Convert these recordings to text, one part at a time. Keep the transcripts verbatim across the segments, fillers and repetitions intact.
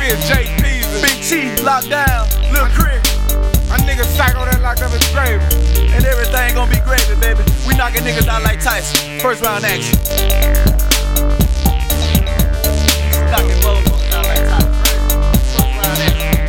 Chris, J P, Big T, locked down, Lil Chris. My nigga Psycho that locked up his grave. And everything gon' be gravy, baby. We knocking niggas out like Tyson. First round action. Knocking motherfuckers out like Tyson. First round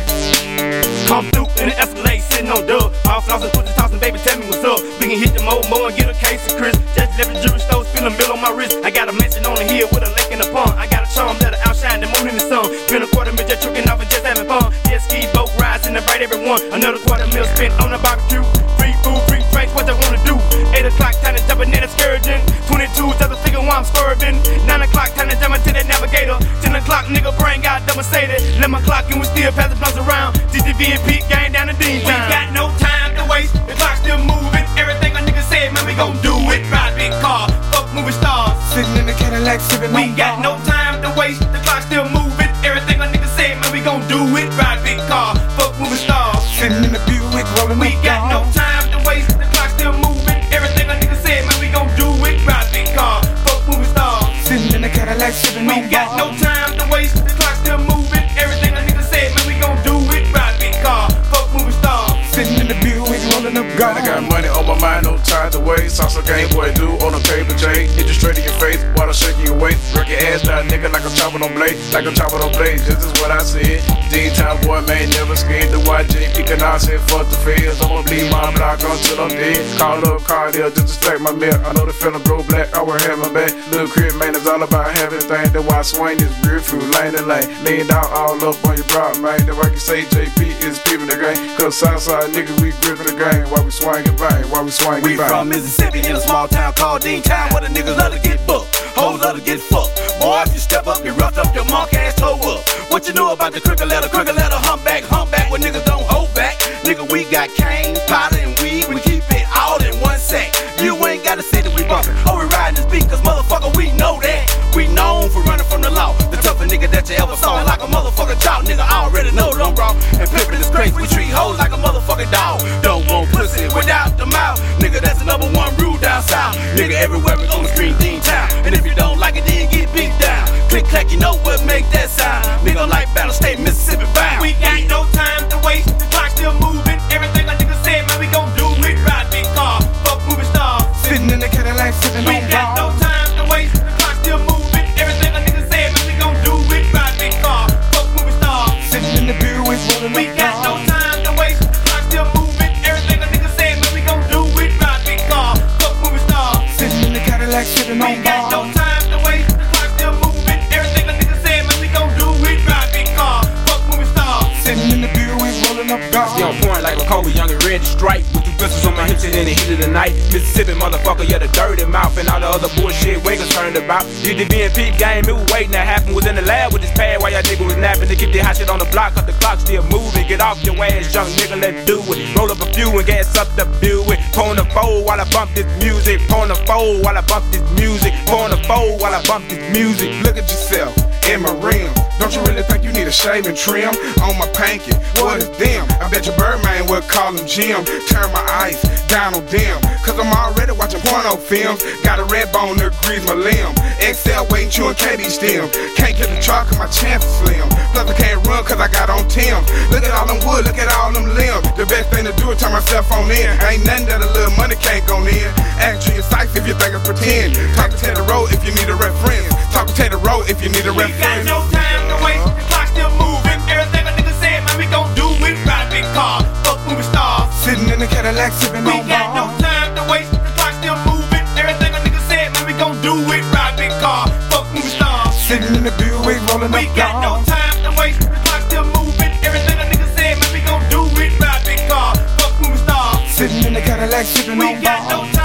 action. Come through in the Escalade, sitting on dub. All flossing, put the tossing, baby, tell me what's up. We can hit the mo mo and get a case of Chris. Just left the jewelry store, spin a mill on my wrist. I got a mansion on the hill with a lake in the pond. I got a charm that'll outshine the moon in the sun. Spend a quarter mil just trucking off and just having fun. Jet ski, boat rides, and invite everyone. Another quarter mil spent on the barbecue. Free food, free drinks, what they wanna do. Eight o'clock, time to jump in that excursion. Twenty-two, just a figure while I'm swerving. Nine o'clock, time to jump into that navigator. Ten o'clock, nigga brain got double sated. Eleven o'clock, and we still pass the blunts around. D D V and Pete gang down the Dean town. We got no time to waste. The clock still moving. Everything a nigga said, man, we gon' do it. Ride big car, fuck movie stars. Sitting in the Cadillac, sipping We got no time to waste. The clock still moving. Everything a nigga said, man, we gon' do it. Ride big car, fuck movie stars. Sitting in the Buick, rolling We up got no down. time to waste. The clock still moving. Everything a nigga said, man, we gon' do it. Ride big car, fuck movie stars. Sitting in the Cadillac, sipping We got no time to waste. The clock still moving. Everything a nigga said, man, we gon' do it. Ride big car, fuck movie stars. Sitting in the Buick, rolling up God, I got money on my mind, no time to waste. Salsa Game Boy do on a paper J. Hit you straight in your face while I'm shaking your waist. Break your ass down, nigga, like I'm chopping on blade. Like I'm chopping on blade, this is what I said. D-Town boy, man, never scared. The Y J picking out, said fuck the feds. I'ma bleed my block until I'm dead. Call up Cardiel just to stack my milk. I know the feeling grow black, I will have my back. Little crib, man, it's all about having things. That's why I swing this beer through lane to lane. Lean down all up on your broad, man. That's why I can say J P is peeping the game. Cause Southside niggas, we gripping the game. While we swinging bang, while we swinging We bang. from Mississippi in a small town called Dean Town, where the niggas love to get booked, hoes love to get fucked. Boy, if you step up, get roughed up, your mark ass toe up. What you know about the crooked letter, crooked letter, humpback, humpback, where niggas don't hold back. Nigga, we got cane, powder, and weed, we keep it all in one sack. You ain't gotta say that we bumpin', oh, we riding this beat, cause motherfucker, we know that. We known for running from the law, the toughest nigga that you ever saw. Like a motherfucker jock, nigga, I already know, don't bro. And pimpin' is crazy, we treat hoes like a motherfucking dog. Don't want pussy without the mouth, nigga, that's the number one rule down south. Nigga, everywhere we gon' scream Dean Town, and if you don't like it, then get beat down. Click, clack, you know what make that sound. Nigga, like Battle State, Mississippi bound. We got no time to waste. The clock still moving. Everything a nigga said, man, we gon' do it. Ride big car, fuck movie stars. Sitting in the Cadillac, sipping We on got no ball. time to waste. The clock still moving. Everything a nigga said, man, we gon' do it. Ride big car, fuck movie stars. Sitting in the Buick, rolling We up got no down. time to waste. The clock still moving. Everything a nigga said, man, we gon' do it. Ride big car, fuck movie stars. Sitting in the Cadillac, sipping We on got no ball. time to waste. The clock still moving. Everything a nigga said, man, we gon' do it. Ride big car, fuck movie stars. Sitting in the Buick, rolling up Stay on down. point like a Kobe, young and ready to strike. With two pistols on my hips and in the heat of the night. Mississippi motherfucker, yeah, the dirty mouth and all the other bullshit we concerned about. D D V and Pete game, it was waiting to happen. Was in the lab with this pad while y'all nigga was napping. To keep the hot shit on the block, cause the clock still moving. Get off your ass, young nigga, let's do it. Roll up a few and gas up the Buick. Pouring the fold while I bump this music. Pouring the fold while I bump this music. Pouring the fold while I bump this music. Look at yourself in my rim. Don't you really think you need a shave and trim on my panky? What is them? I bet your Birdman would call him Jim. Turn my ice down on them, cause I'm already watching porno films. Got a red bone to grease my limb. X L waiting chewing K B stem. Can't get the chalk cause my chances slim. Plus I can't run cause I got on Tim. Look at all them wood, look at all them limbs. The best thing to do is turn myself on in. Ain't nothing that a little money can't go in. Ask you sights if you think it's pretend. Talk to Teddy Road if you need a reference. Talk to Teddy Road if you need a We got reference. no time to waste. The clock still moving. Everything a nigga said, man, we gon' do it. Ride big car, fuck movie stars. Sitting in the Cadillac, sipping We on got no ball. time to waste. The clock still moving. Everything a nigga said, man, we gon' do it. Ride big car, fuck movie stars. Sitting in the Buick, rolling We up got no down. time to waste. The clock still moving. Everything a nigga said, man, we gon' do it. Ride big car, fuck movie stars. Sitting in the Cadillac, sipping We on got no ball. time.